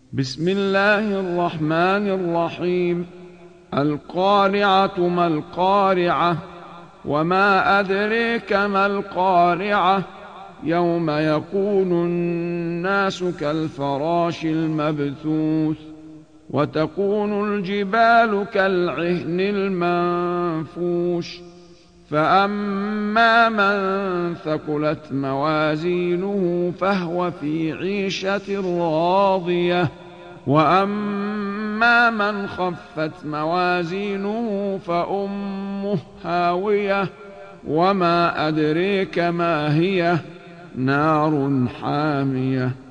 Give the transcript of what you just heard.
بسم الله الرحمن الرحيم. القارعة ما القارعة وما أدريك ما القارعة يوم يكون الناس كالفراش المبثوث وتكون الجبال كالعهن المنفوش فأما من ثقلت موازينه فهو في عيشة راضية وأما من خفت موازينه فأمه هاوية وما أدريك ما هي نار حامية